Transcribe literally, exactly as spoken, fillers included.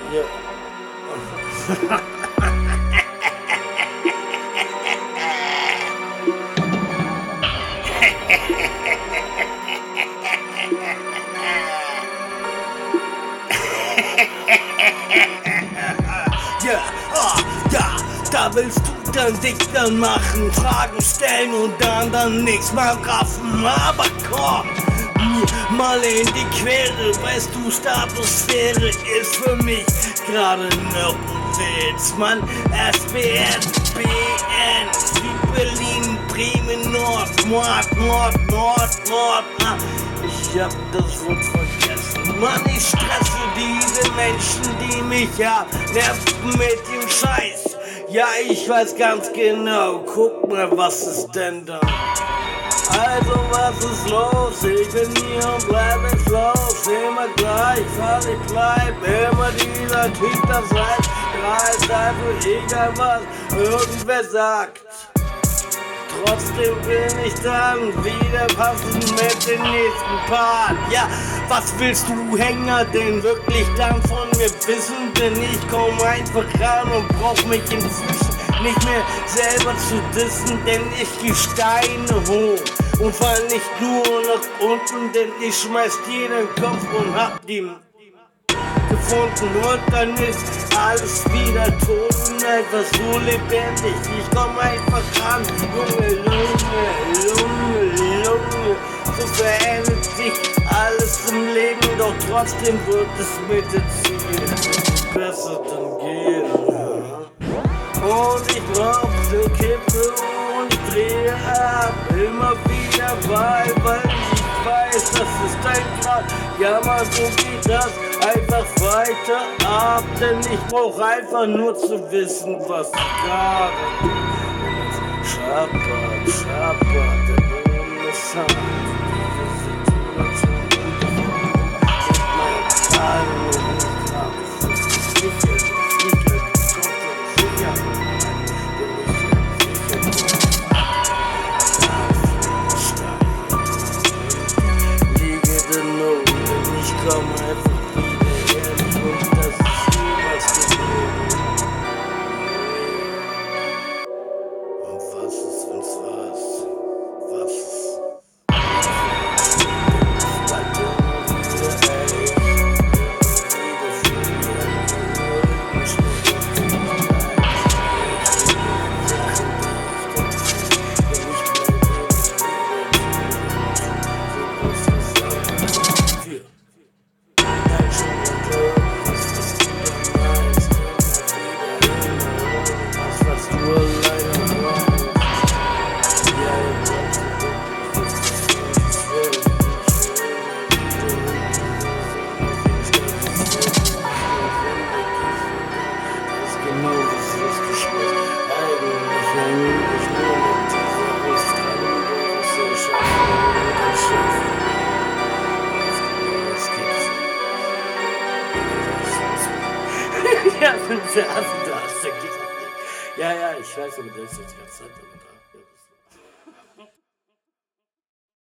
Ja. Ja, ah, ja, da willst du dann dich dann machen, Fragen stellen und dann dann nichts mal raffen, aber komm mir mal in die Quere, weißt du, Stratosphäre ist für mich gerade noch ein Witz, Mann, S B N, B N, Süd-Berlin, Bremen, Nord, Nord, Nord, Nord, Nord, ah, ich hab das Wort vergessen, Mann, ich stresse diese Menschen, die mich ja nerven mit dem Scheiß. Ja, ich weiß ganz genau, guck mal, was ist denn da? Also, was ist los? Ich bin hier und bleib nicht los. Immer gleich, weil ich bleib immer dieser Typ, das heißt, reißt einfach egal was irgendwer sagt. Trotzdem bin ich dann wieder passend mit dem nächsten Part. Ja, was willst du, Hänger, denn wirklich dann von mir wissen? Denn ich komm einfach ran und brauch mich inzwischen nicht mehr selber zu dissen, denn ich geh Steine hoch und fall nicht nur nach unten, denn ich schmeiß dir den Kopf und hab die gefunden und dann ist alles wieder tot und einfach so lebendig. Ich komm einfach ran, Junge, Lunge, Lunge, Lunge. So verändert sich alles im Leben, doch trotzdem wird es mit der Zeit besser dann gehen. Und ich brauch ne Kippe und ich drehe ab, immer wieder, weil, weil ich weiß, das ist dein Grad. Ja, mal so geht das einfach weiter ab, denn ich brauch einfach nur zu wissen, was gerade schappert, schappert, der Boden ist hart. Ich komm einfach wieder ehrlich und das ist niemals gelogen. Und was ist, wenn's was? Was ist? Bleibt immer wieder echt. Wieder für die Ja, du hast, du hast, ja, ja, ich weiß, aber das ist jetzt ganz Zeit.